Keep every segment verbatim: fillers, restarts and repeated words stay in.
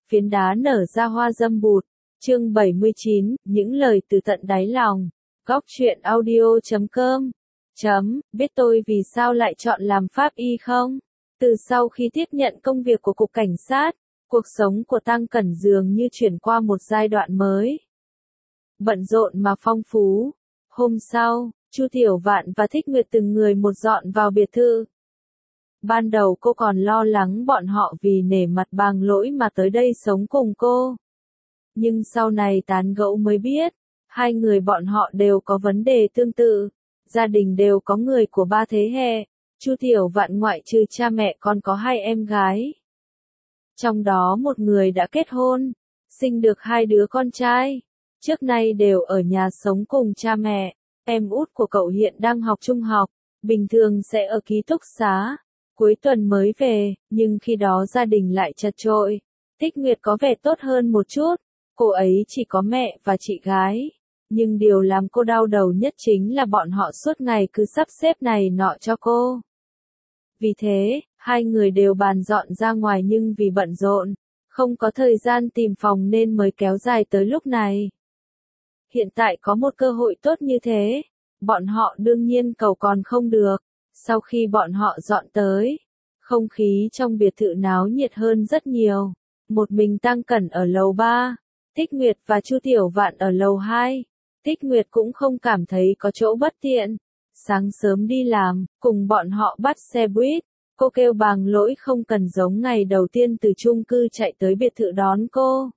phiến đá nở ra hoa dâm bụt. Chương bảy mươi chín, những lời từ tận đáy lòng. Góc truyện audio chấm com. Chấm, biết tôi vì sao lại chọn làm pháp y không? Từ sau khi tiếp nhận công việc của Cục Cảnh sát, cuộc sống của Tăng Cẩn dường như chuyển qua một giai đoạn mới. Bận rộn mà phong phú. Hôm sau, Chu Tiểu Vạn và Thích Nguyệt từng người một dọn vào biệt thự. Ban đầu cô còn lo lắng bọn họ vì nể mặt Bàng Lỗi mà tới đây sống cùng cô. Nhưng sau này tán gẫu mới biết, hai người bọn họ đều có vấn đề tương tự, gia đình đều có người của ba thế hệ. Chu Tiểu Vạn ngoại trừ cha mẹ còn có hai em gái. Trong đó một người đã kết hôn, sinh được hai đứa con trai, trước nay đều ở nhà sống cùng cha mẹ. Em út của cậu hiện đang học trung học, bình thường sẽ ở ký túc xá, cuối tuần mới về, nhưng khi đó gia đình lại chật chội. Thích Nguyệt có vẻ tốt hơn một chút, cô ấy chỉ có mẹ và chị gái. Nhưng điều làm cô đau đầu nhất chính là bọn họ suốt ngày cứ sắp xếp này nọ cho cô. Vì thế, hai người đều bàn dọn ra ngoài nhưng vì bận rộn, không có thời gian tìm phòng nên mới kéo dài tới lúc này. Hiện tại có một cơ hội tốt như thế, bọn họ đương nhiên cầu còn không được. Sau khi bọn họ dọn tới, không khí trong biệt thự náo nhiệt hơn rất nhiều. Một mình Tăng Cẩn ở lầu ba, Thích Nguyệt và Chu Tiểu Vạn ở lầu hai. Thích Nguyệt cũng không cảm thấy có chỗ bất tiện. Sáng sớm đi làm, cùng bọn họ bắt xe buýt. Cô kêu Bàng Lỗi không cần giống ngày đầu tiên từ chung cư chạy tới biệt thự đón cô.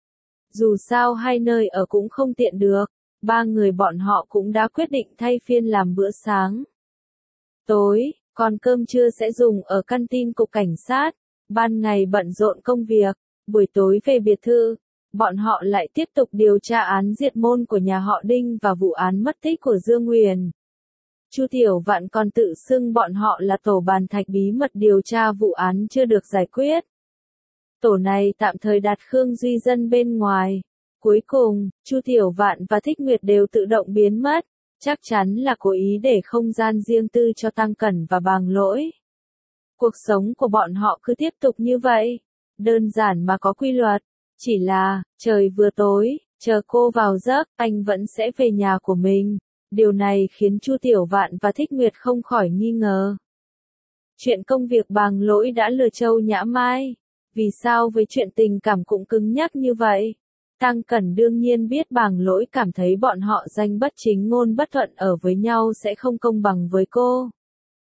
Dù sao hai nơi ở cũng không tiện được, ba người bọn họ cũng đã quyết định thay phiên làm bữa sáng. Tối, còn cơm trưa sẽ dùng ở canteen Cục Cảnh sát. Ban ngày bận rộn công việc, buổi tối về biệt thự, bọn họ lại tiếp tục điều tra án diệt môn của nhà họ Đinh và vụ án mất tích của Dương Nguyền. Chu Tiểu Vạn còn tự xưng bọn họ là tổ bàn thạch bí mật điều tra vụ án chưa được giải quyết. Tổ này tạm thời đặt Khương Duy Dân bên ngoài. Cuối cùng, Chu Tiểu Vạn và Thích Nguyệt đều tự động biến mất, chắc chắn là cố ý để không gian riêng tư cho Tăng Cẩn và Bàng Lỗi. Cuộc sống của bọn họ cứ tiếp tục như vậy, đơn giản mà có quy luật, chỉ là, trời vừa tối, chờ cô vào giấc, anh vẫn sẽ về nhà của mình. Điều này khiến Chu Tiểu Vạn và Thích Nguyệt không khỏi nghi ngờ. Chuyện công việc Bàng Lỗi đã lừa Châu Nhã Mai, vì sao với chuyện tình cảm cũng cứng nhắc như vậy? Tăng Cẩn đương nhiên biết Bàng Lỗi cảm thấy bọn họ danh bất chính ngôn bất thuận ở với nhau sẽ không công bằng với cô.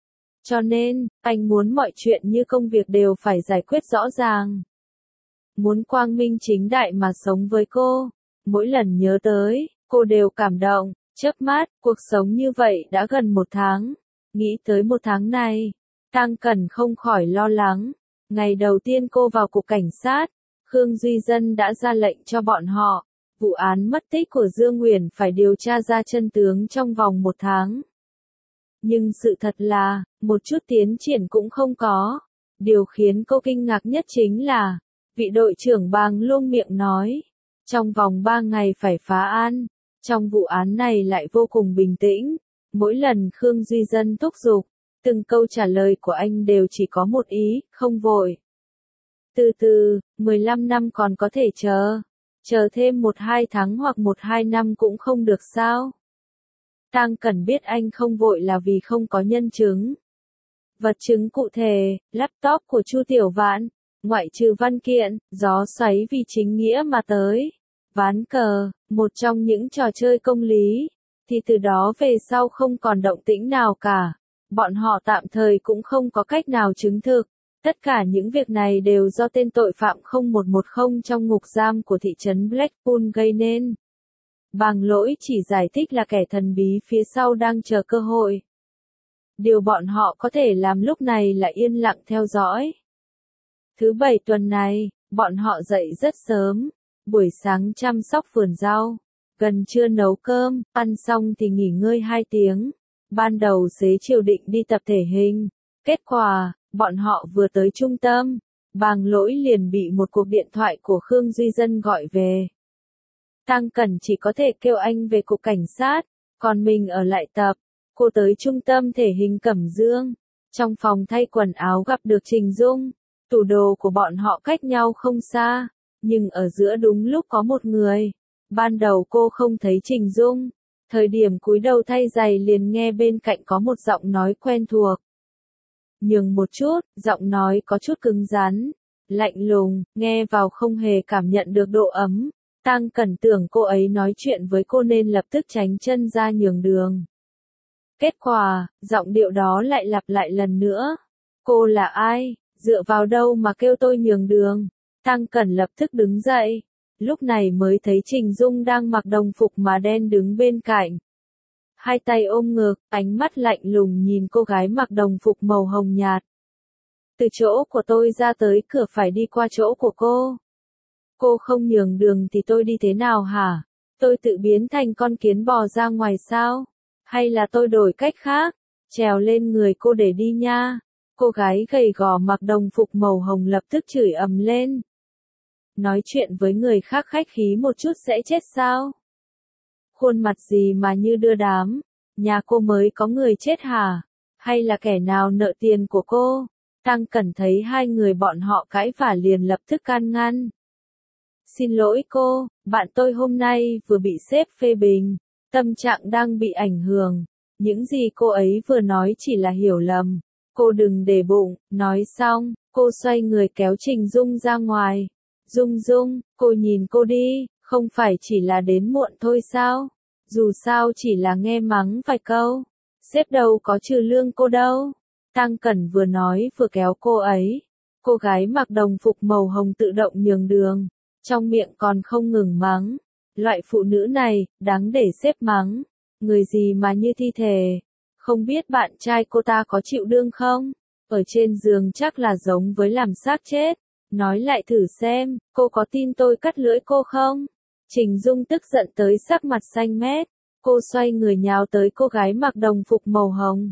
Cho nên, anh muốn mọi chuyện như công việc đều phải giải quyết rõ ràng. Muốn quang minh chính đại mà sống với cô. Mỗi lần nhớ tới, cô đều cảm động, chớp mắt, cuộc sống như vậy đã gần một tháng. Nghĩ tới một tháng này, Tăng Cẩn không khỏi lo lắng. Ngày đầu tiên cô vào Cục Cảnh sát, Khương Duy Dân đã ra lệnh cho bọn họ, vụ án mất tích của Dương Nguyền phải điều tra ra chân tướng trong vòng một tháng. Nhưng sự thật là, một chút tiến triển cũng không có. Điều khiến cô kinh ngạc nhất chính là, vị đội trưởng Bàng luôn miệng nói, trong vòng ba ngày phải phá án. Trong vụ án này lại vô cùng bình tĩnh, mỗi lần Khương Duy Dân thúc giục, từng câu trả lời của anh đều chỉ có một ý, không vội. Từ từ, mười lăm năm còn có thể chờ. Chờ thêm một hai tháng hoặc một hai năm cũng không được sao? Tăng Cẩn biết anh không vội là vì không có nhân chứng. Vật chứng cụ thể, laptop của Chu Tiểu Vạn, ngoại trừ văn kiện, gió xoáy vì chính nghĩa mà tới. Ván cờ, một trong những trò chơi công lý, thì từ đó về sau không còn động tĩnh nào cả. Bọn họ tạm thời cũng không có cách nào chứng thực. Tất cả những việc này đều do tên tội phạm không một một không trong ngục giam của thị trấn Blackpool gây nên. Bàng Lỗi chỉ giải thích là kẻ thần bí phía sau đang chờ cơ hội. Điều bọn họ có thể làm lúc này là yên lặng theo dõi. Thứ bảy tuần này, bọn họ dậy rất sớm, buổi sáng chăm sóc vườn rau, gần trưa nấu cơm, ăn xong thì nghỉ ngơi hai tiếng. Ban đầu xế chiều định đi tập thể hình, kết quả, bọn họ vừa tới trung tâm, Bàng Lỗi liền bị một cuộc điện thoại của Khương Duy Dân gọi về. Tăng Cẩn chỉ có thể kêu anh về Cục Cảnh sát, còn mình ở lại tập. Cô tới trung tâm thể hình Cẩm Dương, trong phòng thay quần áo gặp được Trình Dung, tủ đồ của bọn họ cách nhau không xa, Nhưng ở giữa đúng lúc có một người. Ban đầu cô không thấy Trình Dung. Thời điểm cúi đầu thay giày liền nghe bên cạnh có một giọng nói quen thuộc. Nhường một chút, giọng nói có chút cứng rắn, lạnh lùng, nghe vào không hề cảm nhận được độ ấm. Tăng Cẩn tưởng cô ấy nói chuyện với cô nên lập tức tránh chân ra nhường đường. Kết quả, giọng điệu đó lại lặp lại lần nữa. Cô là ai? Dựa vào đâu mà kêu tôi nhường đường? Tăng Cẩn lập tức đứng dậy. Lúc này mới thấy Trình Dung đang mặc đồng phục mà đen đứng bên cạnh. Hai tay ôm ngực, ánh mắt lạnh lùng nhìn cô gái mặc đồng phục màu hồng nhạt. Từ chỗ của tôi ra tới cửa phải đi qua chỗ của cô. Cô không nhường đường thì tôi đi thế nào hả? Tôi tự biến thành con kiến bò ra ngoài sao? Hay là tôi đổi cách khác? Trèo lên người cô để đi nha. Cô gái gầy gò mặc đồng phục màu hồng lập tức chửi ầm lên. Nói chuyện với người khác khách khí một chút sẽ chết sao? Khuôn mặt gì mà như đưa đám? Nhà cô mới có người chết hả? Hay là kẻ nào nợ tiền của cô? Tăng Cẩn thấy hai người bọn họ cãi vả liền lập tức can ngăn. Xin lỗi cô, bạn tôi hôm nay vừa bị sếp phê bình, tâm trạng đang bị ảnh hưởng. Những gì cô ấy vừa nói chỉ là hiểu lầm. Cô đừng để bụng, nói xong, cô xoay người kéo Trình Dung ra ngoài. Dung Dung, cô nhìn cô đi, không phải chỉ là đến muộn thôi sao? Dù sao chỉ là nghe mắng vài câu. Sếp đâu có trừ lương cô đâu. Tăng Cẩn vừa nói vừa kéo cô ấy. Cô gái mặc đồng phục màu hồng tự động nhường đường. Trong miệng còn không ngừng mắng. Loại phụ nữ này, đáng để sếp mắng. Người gì mà như thi thể. Không biết bạn trai cô ta có chịu đương không? Ở trên giường chắc là giống với làm xác chết. Nói lại thử xem, cô có tin tôi cắt lưỡi cô không? Trình Dung tức giận tới sắc mặt xanh mét. Cô xoay người nhào tới cô gái mặc đồng phục màu hồng.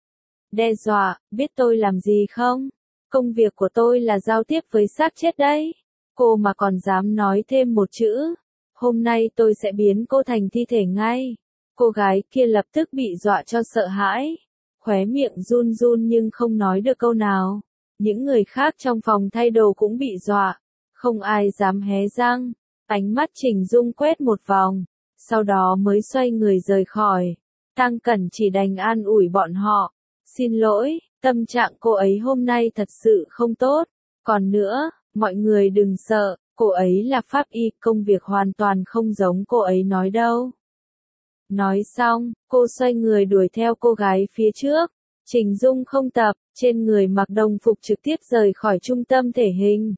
Đe dọa, biết tôi làm gì không? Công việc của tôi là giao tiếp với xác chết đấy. Cô mà còn dám nói thêm một chữ. Hôm nay tôi sẽ biến cô thành thi thể ngay. Cô gái kia lập tức bị dọa cho sợ hãi. Khóe miệng run run nhưng không nói được câu nào. Những người khác trong phòng thay đồ cũng bị dọa. Không ai dám hé răng. Ánh mắt Trình Dung quét một vòng. Sau đó mới xoay người rời khỏi. Tăng Cẩn chỉ đành an ủi bọn họ. Xin lỗi, tâm trạng cô ấy hôm nay thật sự không tốt. Còn nữa, mọi người đừng sợ, cô ấy là pháp y, công việc hoàn toàn không giống cô ấy nói đâu. Nói xong, cô xoay người đuổi theo cô gái phía trước. Trình Dung không tập, trên người mặc đồng phục trực tiếp rời khỏi trung tâm thể hình.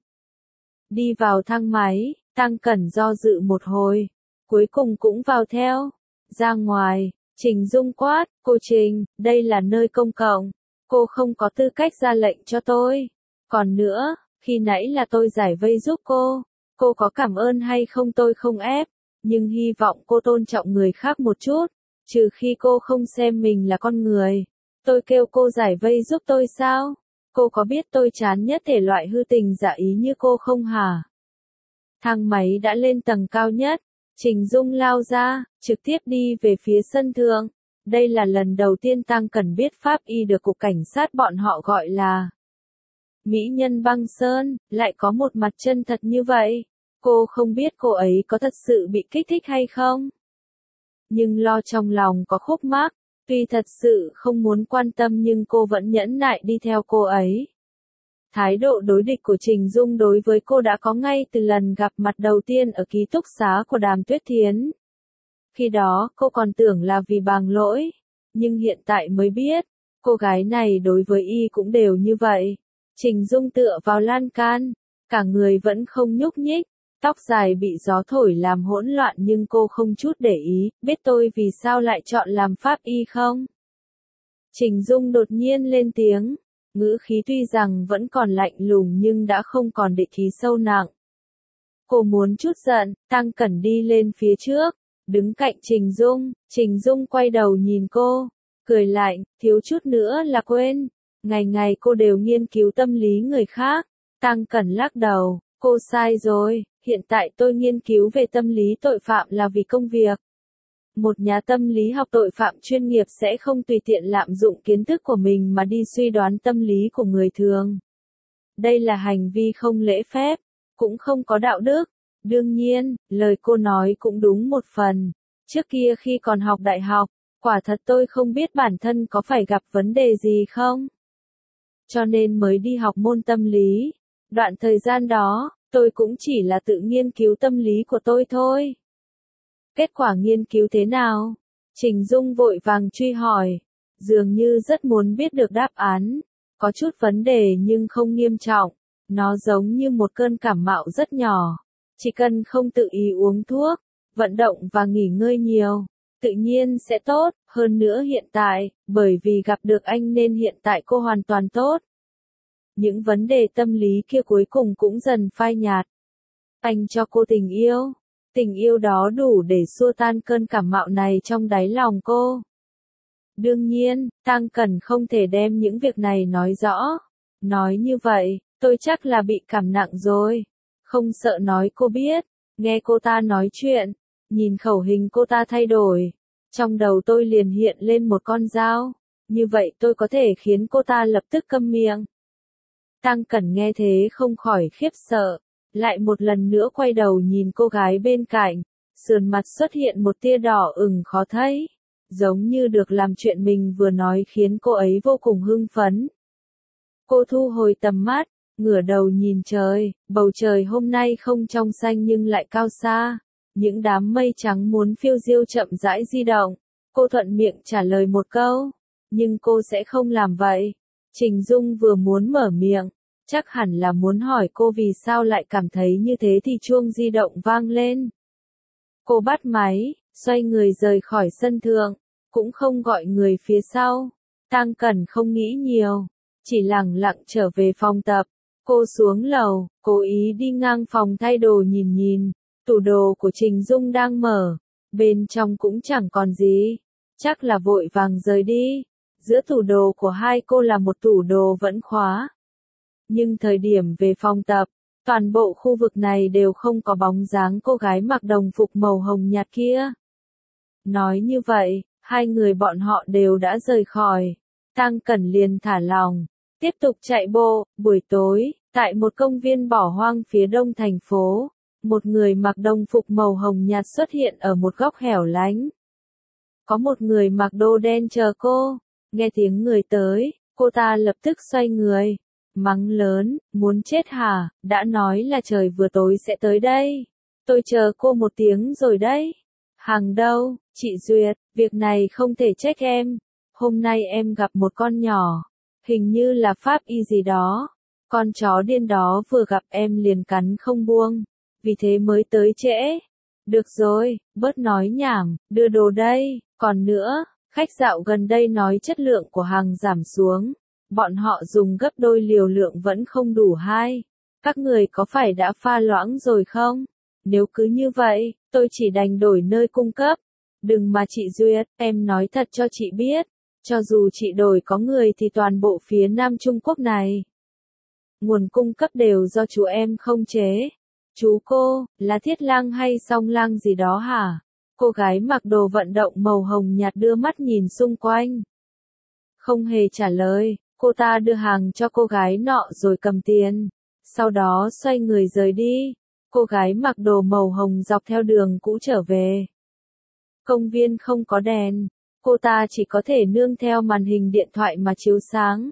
Đi vào thang máy, Tăng Cẩn do dự một hồi. Cuối cùng cũng vào theo. Ra ngoài, Trình Dung quát, cô Trình, đây là nơi công cộng. Cô không có tư cách ra lệnh cho tôi. Còn nữa, khi nãy là tôi giải vây giúp cô. Cô có cảm ơn hay không tôi không ép. Nhưng hy vọng cô tôn trọng người khác một chút. Trừ khi cô không xem mình là con người. Tôi kêu cô giải vây giúp tôi sao? Cô có biết tôi chán nhất thể loại hư tình giả ý như cô không hả? Thang máy đã lên tầng cao nhất. Trình Dung lao ra, trực tiếp đi về phía sân thượng. Đây là lần đầu tiên Tăng Cẩn biết pháp y được cục cảnh sát bọn họ gọi là mỹ nhân băng sơn, lại có một mặt chân thật như vậy. Cô không biết cô ấy có thật sự bị kích thích hay không. Nhưng lo trong lòng có khúc mắc, tuy thật sự không muốn quan tâm nhưng cô vẫn nhẫn nại đi theo cô ấy. Thái độ đối địch của Trình Dung đối với cô đã có ngay từ lần gặp mặt đầu tiên ở ký túc xá của Đàm Tuyết Thiến. Khi đó, cô còn tưởng là vì bàng lỗi. Nhưng hiện tại mới biết, cô gái này đối với y cũng đều như vậy. Trình Dung tựa vào lan can, cả người vẫn không nhúc nhích, tóc dài bị gió thổi làm hỗn loạn nhưng cô không chút để ý, biết tôi vì sao lại chọn làm pháp y không? Trình Dung đột nhiên lên tiếng, ngữ khí tuy rằng vẫn còn lạnh lùng nhưng đã không còn địch khí sâu nặng. Cô muốn chút giận, Tăng Cẩn đi lên phía trước, đứng cạnh Trình Dung, Trình Dung quay đầu nhìn cô, cười lạnh, thiếu chút nữa là quên, ngày ngày cô đều nghiên cứu tâm lý người khác. Tăng Cẩn lắc đầu, cô sai rồi, hiện tại tôi nghiên cứu về tâm lý tội phạm là vì công việc. Một nhà tâm lý học tội phạm chuyên nghiệp sẽ không tùy tiện lạm dụng kiến thức của mình mà đi suy đoán tâm lý của người thường. Đây là hành vi không lễ phép. cũng không có đạo đức. Đương nhiên, lời cô nói cũng đúng một phần. Trước kia khi còn học đại học, quả thật tôi không biết bản thân có phải gặp vấn đề gì không. Cho nên mới đi học môn tâm lý. Đoạn thời gian đó, tôi cũng chỉ là tự nghiên cứu tâm lý của tôi thôi. Kết quả nghiên cứu thế nào? Trình Dung vội vàng truy hỏi. Dường như rất muốn biết được đáp án. Có chút vấn đề nhưng không nghiêm trọng. Nó giống như một cơn cảm mạo rất nhỏ. Chỉ cần không tự ý uống thuốc, vận động và nghỉ ngơi nhiều, tự nhiên sẽ tốt. Hơn nữa hiện tại, bởi vì gặp được anh nên hiện tại cô hoàn toàn tốt. Những vấn đề tâm lý kia cuối cùng cũng dần phai nhạt. Anh cho cô tình yêu. Tình yêu đó đủ để xua tan cơn cảm mạo này trong đáy lòng cô. Đương nhiên, Tăng Cẩn không thể đem những việc này nói rõ. Nói như vậy, tôi chắc là bị cảm nặng rồi. Không sợ nói cô biết. Nghe cô ta nói chuyện, nhìn khẩu hình cô ta thay đổi. Trong đầu tôi liền hiện lên một con dao. Như vậy tôi có thể khiến cô ta lập tức câm miệng. Tăng Cẩn nghe thế không khỏi khiếp sợ. Lại một lần nữa quay đầu nhìn cô gái bên cạnh. Sườn mặt xuất hiện một tia đỏ ửng khó thấy. Giống như được làm chuyện mình vừa nói khiến cô ấy vô cùng hưng phấn. Cô thu hồi tầm mắt, ngửa đầu nhìn trời, bầu trời hôm nay không trong xanh nhưng lại cao xa. Những đám mây trắng muốn phiêu diêu chậm rãi di động. Cô thuận miệng trả lời một câu, nhưng cô sẽ không làm vậy. Trình Dung vừa muốn mở miệng, chắc hẳn là muốn hỏi cô vì sao lại cảm thấy như thế thì chuông di động vang lên. Cô bắt máy, xoay người rời khỏi sân thượng, cũng không gọi người phía sau. Tăng Cẩn không nghĩ nhiều, chỉ lẳng lặng trở về phòng tập. Cô xuống lầu, cố ý đi ngang phòng thay đồ nhìn nhìn, tủ đồ của Trình Dung đang mở, bên trong cũng chẳng còn gì, chắc là vội vàng rời đi. Giữa tủ đồ của hai cô là một tủ đồ vẫn khóa. Nhưng thời điểm về phòng tập, toàn bộ khu vực này đều không có bóng dáng cô gái mặc đồng phục màu hồng nhạt kia. Nói như vậy, hai người bọn họ đều đã rời khỏi. Tăng Cẩn liền thả lòng, tiếp tục chạy bộ. Buổi tối, tại một công viên bỏ hoang phía đông thành phố, một người mặc đồng phục màu hồng nhạt xuất hiện ở một góc hẻo lánh. Có một người mặc đồ đen chờ cô. Nghe tiếng người tới, cô ta lập tức xoay người, mắng lớn, muốn chết hả, đã nói là trời vừa tối sẽ tới đây. Tôi chờ cô một tiếng rồi đấy. Hàng đâu, chị Duyệt, việc này không thể trách em. Hôm nay em gặp một con nhỏ, hình như là pháp y gì đó. Con chó điên đó vừa gặp em liền cắn không buông, vì thế mới tới trễ. Được rồi, bớt nói nhảm, đưa đồ đây. Còn nữa, khách dạo gần đây nói chất lượng của hàng giảm xuống. Bọn họ dùng gấp đôi liều lượng vẫn không đủ hai. Các người có phải đã pha loãng rồi không? Nếu cứ như vậy, tôi chỉ đành đổi nơi cung cấp. Đừng mà chị Duyệt, em nói thật cho chị biết. Cho dù chị đổi có người thì toàn bộ phía Nam Trung Quốc này, nguồn cung cấp đều do chú em không chế. Chú cô, là Thiết Lang hay Song Lang gì đó hả? Cô gái mặc đồ vận động màu hồng nhạt đưa mắt nhìn xung quanh. Không hề trả lời, cô ta đưa hàng cho cô gái nọ rồi cầm tiền. Sau đó xoay người rời đi. Cô gái mặc đồ màu hồng dọc theo đường cũ trở về. Công viên không có đèn. Cô ta chỉ có thể nương theo màn hình điện thoại mà chiếu sáng.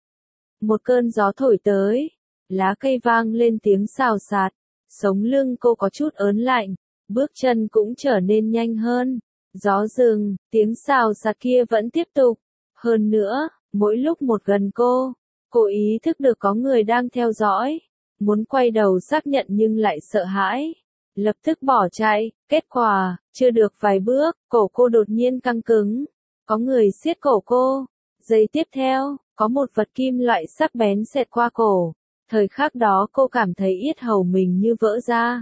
Một cơn gió thổi tới. Lá cây vang lên tiếng xào xạc. Sống lưng cô có chút ớn lạnh. Bước chân cũng trở nên nhanh hơn. Gió dừng, tiếng xào xạc kia vẫn tiếp tục. Hơn nữa, mỗi lúc một gần cô, cô ý thức được có người đang theo dõi. Muốn quay đầu xác nhận nhưng lại sợ hãi. Lập tức bỏ chạy, kết quả, chưa được vài bước, cổ cô đột nhiên căng cứng. Có người siết cổ cô. Giây tiếp theo, có một vật kim loại sắc bén xẹt qua cổ. Thời khắc đó cô cảm thấy yết hầu mình như vỡ ra.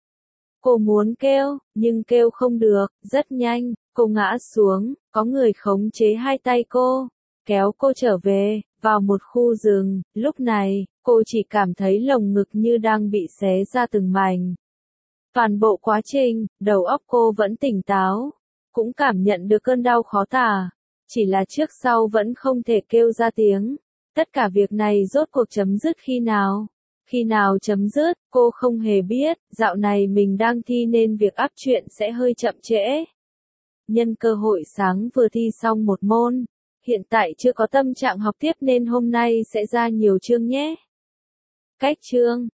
Cô muốn kêu, nhưng kêu không được. Rất nhanh, cô ngã xuống, có người khống chế hai tay cô, kéo cô trở về, vào một khu rừng. Lúc này, cô chỉ cảm thấy lồng ngực như đang bị xé ra từng mảnh. Toàn bộ quá trình, đầu óc cô vẫn tỉnh táo, cũng cảm nhận được cơn đau khó tả, chỉ là trước sau vẫn không thể kêu ra tiếng. Tất cả việc này rốt cuộc chấm dứt khi nào? Khi nào chấm dứt, cô không hề biết, dạo này mình đang thi nên việc áp chuyện sẽ hơi chậm trễ. Nhân cơ hội sáng vừa thi xong một môn, hiện tại chưa có tâm trạng học tiếp nên hôm nay sẽ ra nhiều chương nhé. Cách chương